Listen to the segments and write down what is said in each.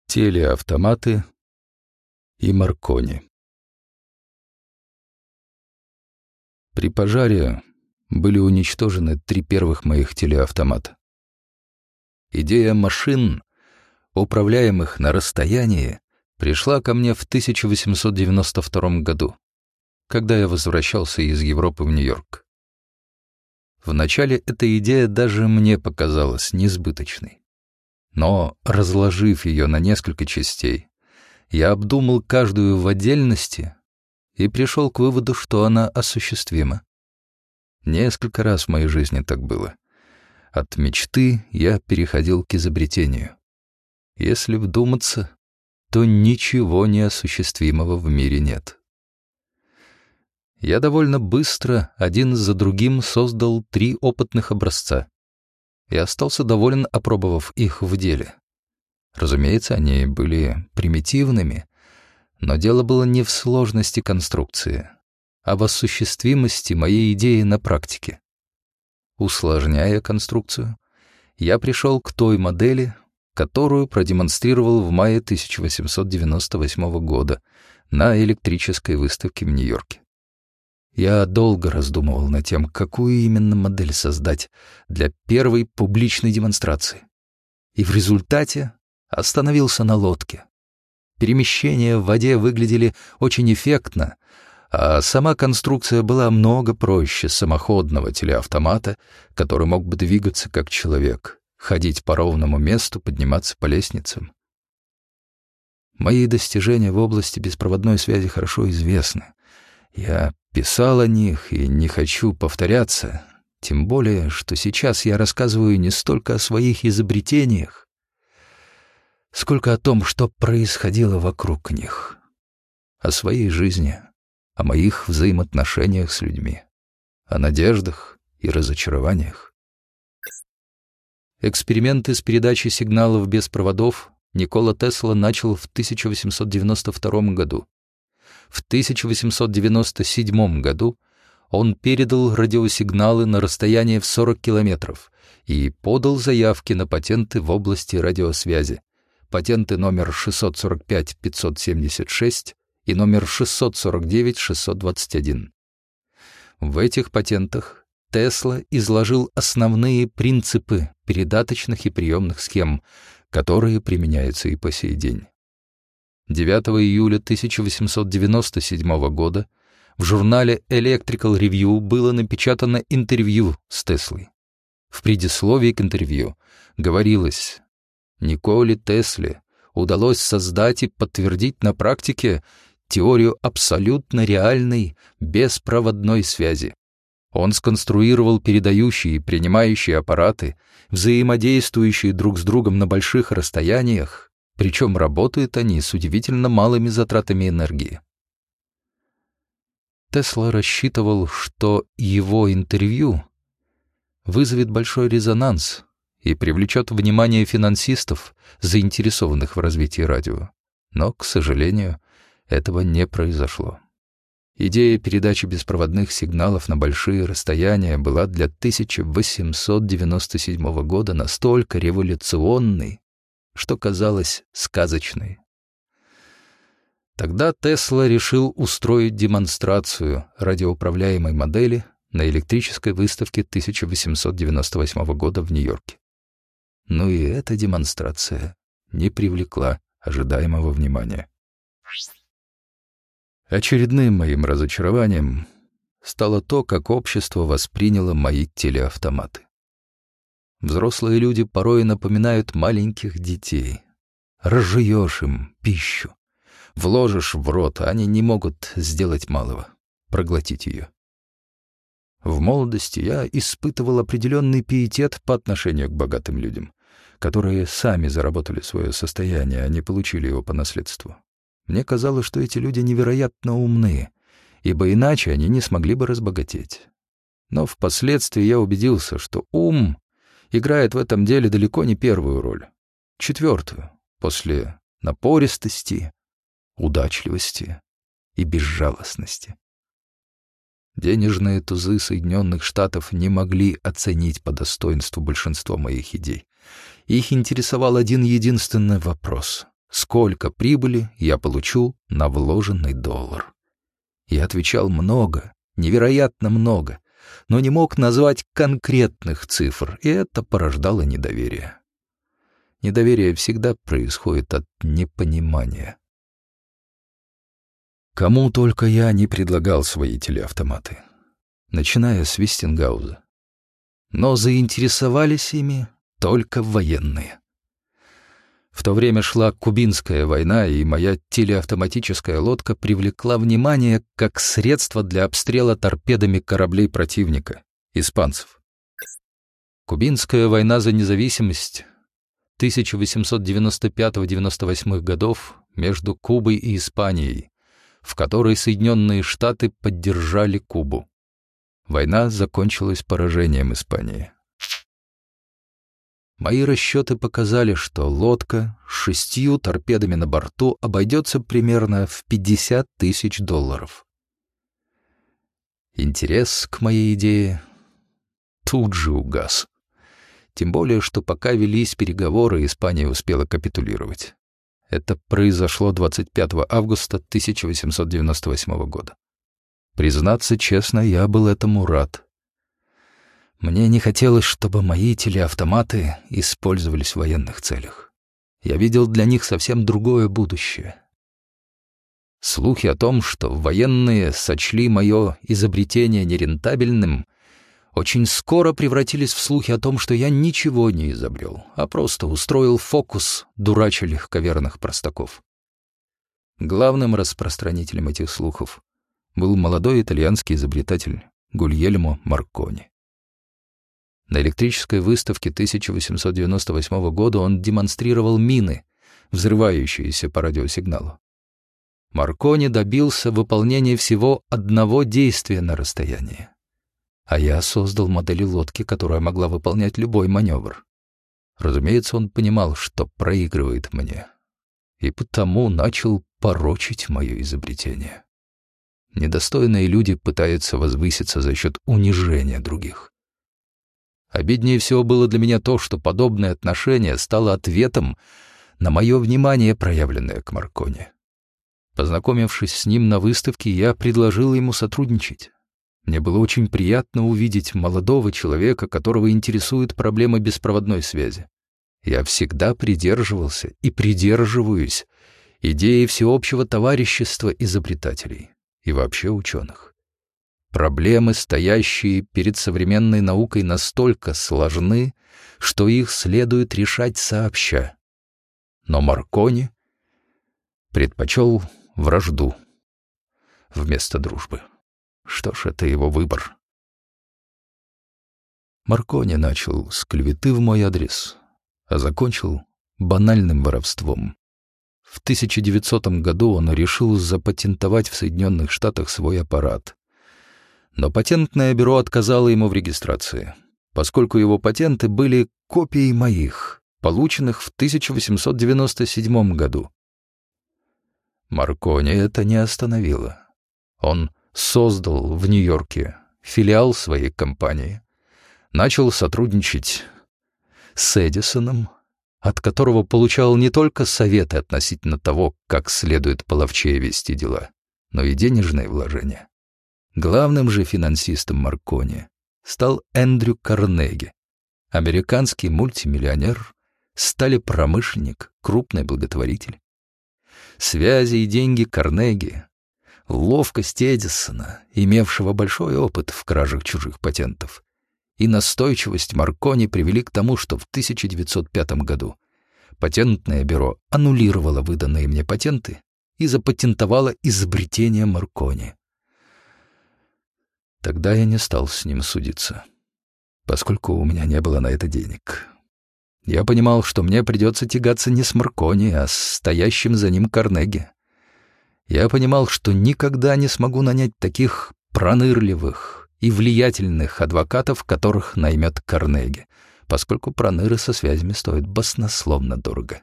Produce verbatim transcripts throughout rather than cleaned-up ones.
Телеавтоматы и Маркони. При пожаре были уничтожены три первых моих телеавтомата. Идея машин, управляемых на расстоянии, пришла ко мне в тысяча восемьсот девяносто втором году, когда я возвращался из Европы в Нью-Йорк. Вначале эта идея даже мне показалась несбыточной. Но, разложив ее на несколько частей, я обдумал каждую в отдельности и пришел к выводу, что она осуществима. Несколько раз в моей жизни так было. От мечты я переходил к изобретению. Если вдуматься, то ничего неосуществимого в мире нет. Я довольно быстро один за другим создал три опытных образца и остался доволен, опробовав их в деле. Разумеется, они были примитивными, но дело было не в сложности конструкции, а в осуществимости моей идеи на практике. Усложняя конструкцию, я пришел к той модели, которую продемонстрировал в мае тысяча восемьсот девяносто восьмого года на электрической выставке в Нью-Йорке. Я долго раздумывал над тем, какую именно модель создать для первой публичной демонстрации. И в результате остановился на лодке. Перемещения в воде выглядели очень эффектно, а сама конструкция была много проще самоходного телеавтомата, который мог бы двигаться как человек, ходить по ровному месту, подниматься по лестницам. Мои достижения в области беспроводной связи хорошо известны. Я писал о них и не хочу повторяться, тем более, что сейчас я рассказываю не столько о своих изобретениях, сколько о том, что происходило вокруг них, о своей жизни, о моих взаимоотношениях с людьми, о надеждах и разочарованиях. Эксперименты с передачей сигналов без проводов Никола Тесла начал в тысяча восемьсот девяносто втором году. В тысяча восемьсот девяносто седьмом году он передал радиосигналы на расстояние в сорок километров и подал заявки на патенты в области радиосвязи. Патенты номер шестьсот сорок пять пятьсот семьдесят шесть и номер шестьсот сорок девять шестьсот двадцать один. В этих патентах Тесла изложил основные принципы передаточных и приемных схем, которые применяются и по сей день. девятого июля тысяча восемьсот девяносто седьмого года в журнале Electrical Review было напечатано интервью с Теслой. В предисловии к интервью говорилось: Николе Тесле удалось создать и подтвердить на практике теорию абсолютно реальной беспроводной связи. Он сконструировал передающие и принимающие аппараты, взаимодействующие друг с другом на больших расстояниях, причем работают они с удивительно малыми затратами энергии. Тесла рассчитывал, что его интервью вызовет большой резонанс и привлечет внимание финансистов, заинтересованных в развитии радио. Но, к сожалению, этого не произошло. Идея передачи беспроводных сигналов на большие расстояния была для тысяча восемьсот девяносто седьмого года настолько революционной, что казалось сказочной. Тогда Тесла решил устроить демонстрацию радиоуправляемой модели на электрической выставке тысяча восемьсот девяносто восьмого года в Нью-Йорке. Но и эта демонстрация не привлекла ожидаемого внимания. Очередным моим разочарованием стало то, как общество восприняло мои телеавтоматы. Взрослые люди порой напоминают маленьких детей. Разжуешь им пищу, вложишь в рот, а они не могут сделать малого — проглотить ее. В молодости я испытывал определенный пиетет по отношению к богатым людям, которые сами заработали свое состояние, а не получили его по наследству. Мне казалось, что эти люди невероятно умны, ибо иначе они не смогли бы разбогатеть. Но впоследствии я убедился, что ум играет в этом деле далеко не первую роль, четвертую, после напористости, удачливости и безжалостности. Денежные тузы Соединенных Штатов не могли оценить по достоинству большинство моих идей. Их интересовал один единственный вопрос: сколько прибыли я получу на вложенный доллар. Я отвечал много, невероятно много, но не мог назвать конкретных цифр, и это порождало недоверие. Недоверие всегда происходит от непонимания. Кому только я не предлагал свои телеавтоматы, начиная с Вестингауза. Но заинтересовались ими только военные. В то время шла Кубинская война, и моя телеавтоматическая лодка привлекла внимание как средство для обстрела торпедами кораблей противника, испанцев. Кубинская война за независимость тысяча восемьсот девяносто пятого — девяносто восьмого годов между Кубой и Испанией, в которой Соединенные Штаты поддержали Кубу. Война закончилась поражением Испании. Мои расчеты показали, что лодка с шестью торпедами на борту обойдется примерно в пятьдесят тысяч долларов. Интерес к моей идее тут же угас. Тем более, что пока велись переговоры, Испания успела капитулировать. Это произошло двадцать пятого августа тысяча восемьсот девяносто восьмого года. Признаться честно, я был этому рад. Мне не хотелось, чтобы мои телеавтоматы использовались в военных целях. Я видел для них совсем другое будущее. Слухи о том, что военные сочли мое изобретение нерентабельным, очень скоро превратились в слухи о том, что я ничего не изобрел, а просто устроил фокус, дурача легковерных простаков. Главным распространителем этих слухов был молодой итальянский изобретатель Гульельмо Маркони. На электрической выставке тысяча восемьсот девяносто восьмого года он демонстрировал мины, взрывающиеся по радиосигналу. Маркони добился выполнения всего одного действия на расстоянии. А я создал модель лодки, которая могла выполнять любой маневр. Разумеется, он понимал, что проигрывает мне, и потому начал порочить мое изобретение. Недостойные люди пытаются возвыситься за счет унижения других. Обиднее всего было для меня то, что подобное отношение стало ответом на мое внимание, проявленное к Маркони. Познакомившись с ним на выставке, я предложил ему сотрудничать. Мне было очень приятно увидеть молодого человека, которого интересуют проблемы беспроводной связи. Я всегда придерживался и придерживаюсь идеи всеобщего товарищества изобретателей и вообще ученых. Проблемы, стоящие перед современной наукой, настолько сложны, что их следует решать сообща. Но Маркони предпочел вражду вместо дружбы. Что ж, это его выбор. Маркони начал с клеветы в мой адрес, а закончил банальным воровством. В тысяча девятисотом году он решил запатентовать в Соединенных Штатах свой аппарат. Но патентное бюро отказало ему в регистрации, поскольку его патенты были копией моих, полученных в тысяча восемьсот девяносто седьмом году. Маркони это не остановило. Он создал в Нью-Йорке филиал своей компании, начал сотрудничать с Эдисоном, от которого получал не только советы относительно того, как следует половчее вести дела, но и денежные вложения. Главным же финансистом Маркони стал Эндрю Карнеги, американский мультимиллионер, сталепромышленник, крупный благотворитель. Связи и деньги Карнеги, ловкость Эдисона, имевшего большой опыт в кражах чужих патентов, и настойчивость Маркони привели к тому, что в тысяча девятьсот пятом году патентное бюро аннулировало выданные мне патенты и запатентовало изобретение Маркони. Тогда я не стал с ним судиться, поскольку у меня не было на это денег. Я понимал, что мне придется тягаться не с Маркони, а с стоящим за ним Карнеги. Я понимал, что никогда не смогу нанять таких пронырливых и влиятельных адвокатов, которых наймет Карнеги, поскольку проныры со связями стоят баснословно дорого.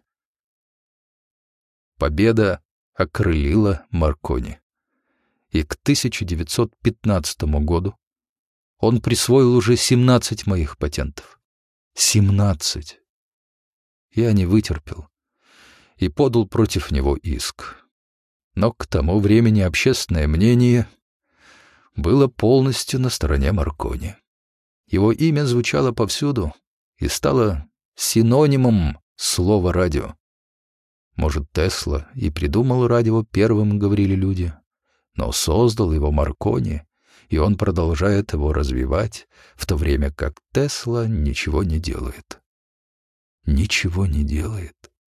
Победа окрылила Маркони, и к тысяча девятьсот пятнадцатому году он присвоил уже семнадцать моих патентов. семнадцать! Я не вытерпел и подал против него иск. Но к тому времени общественное мнение было полностью на стороне Маркони. Его имя звучало повсюду и стало синонимом слова «радио». Может, Тесла и придумал радио первым, говорили люди, но создал его Маркони, и он продолжает его развивать, в то время как Тесла ничего не делает. Ничего не делает.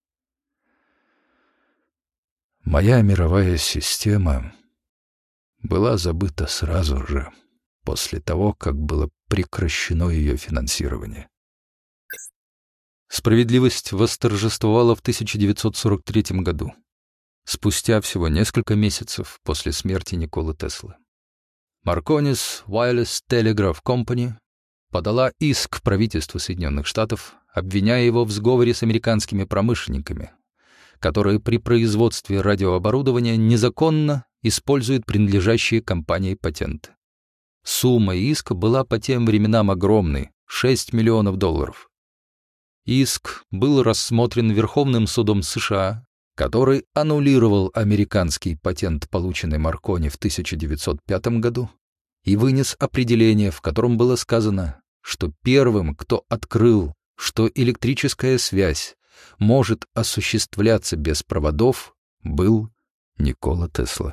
Моя мировая система была забыта сразу же, после того, как было прекращено ее финансирование. Справедливость восторжествовала в тысяча девятьсот сорок третьем году, спустя всего несколько месяцев после смерти Николы Теслы. Marconi's Wireless Telegraph Company подала иск правительству Соединенных Штатов, обвиняя его в сговоре с американскими промышленниками, которые при производстве радиооборудования незаконно используют принадлежащие компании патенты. Сумма иска была по тем временам огромной — шесть миллионов долларов. Иск был рассмотрен Верховным судом США, который аннулировал американский патент, полученный Маркони в тысяча девятьсот пятом году, и вынес определение, в котором было сказано, что первым, кто открыл, что электрическая связь может осуществляться без проводов, был Никола Тесла.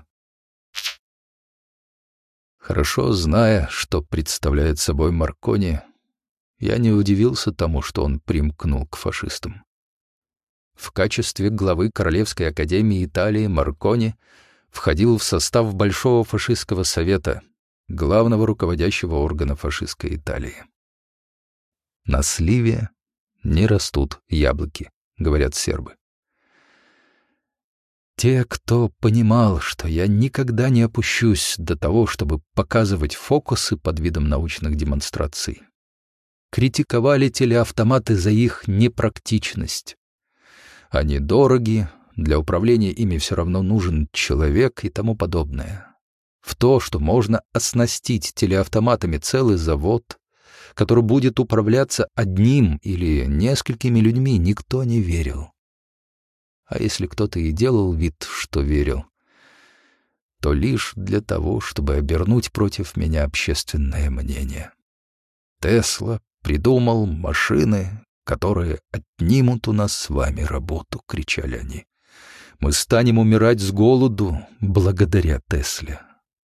Хорошо зная, что представляет собой Маркони, я не удивился тому, что он примкнул к фашистам. В качестве главы Королевской академии Италии Маркони входил в состав Большого фашистского совета, главного руководящего органа фашистской Италии. На сливе не растут яблоки, говорят сербы. Те, кто понимал, что я никогда не опущусь до того, чтобы показывать фокусы под видом научных демонстраций, критиковали телеавтоматы за их непрактичность. Они дороги, для управления ими все равно нужен человек и тому подобное. В то, что можно оснастить телеавтоматами целый завод, который будет управляться одним или несколькими людьми, никто не верил. А если кто-то и делал вид, что верил, то лишь для того, чтобы обернуть против меня общественное мнение. Тесла придумал машины, которые отнимут у нас с вами работу, — кричали они. Мы станем умирать с голоду благодаря Тесле.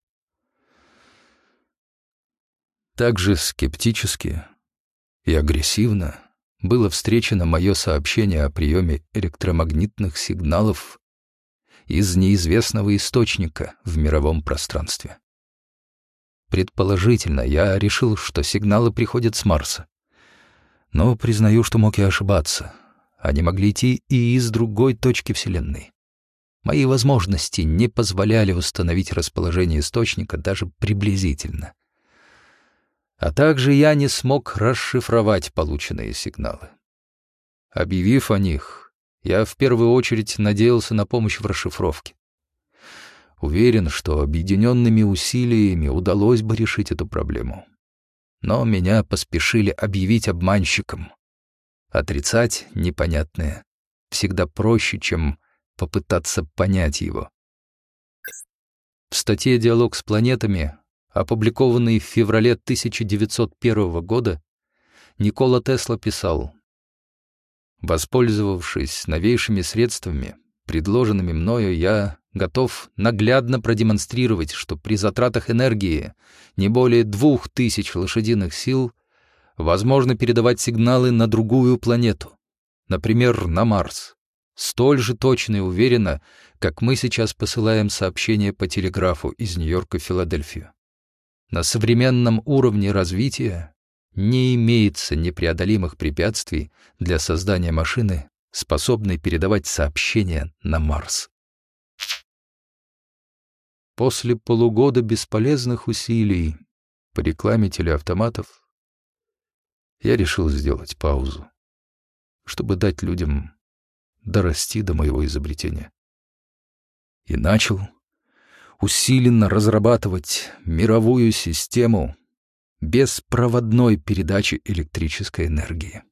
Также скептически и агрессивно было встречено мое сообщение о приеме электромагнитных сигналов из неизвестного источника в мировом пространстве. Предположительно, я решил, что сигналы приходят с Марса. Но признаю, что мог и ошибаться. Они могли идти и из другой точки Вселенной. Мои возможности не позволяли установить расположение источника даже приблизительно. А также я не смог расшифровать полученные сигналы. Объявив о них, я в первую очередь надеялся на помощь в расшифровке. Уверен, что объединенными усилиями удалось бы решить эту проблему. Но меня поспешили объявить обманщиком. Отрицать непонятное всегда проще, чем попытаться понять его. В статье «Диалог с планетами», опубликованной в феврале тысяча девятьсот первого года, Никола Тесла писал: «Воспользовавшись новейшими средствами, предложенными мною, я готов наглядно продемонстрировать, что при затратах энергии не более двух тысяч лошадиных сил возможно передавать сигналы на другую планету, например, на Марс, столь же точно и уверенно, как мы сейчас посылаем сообщения по телеграфу из Нью-Йорка в Филадельфию. На современном уровне развития не имеется непреодолимых препятствий для создания машины, способной передавать сообщения на Марс». После полугода бесполезных усилий по рекламе телеавтоматов я решил сделать паузу, чтобы дать людям дорасти до моего изобретения. И начал усиленно разрабатывать мировую систему беспроводной передачи электрической энергии.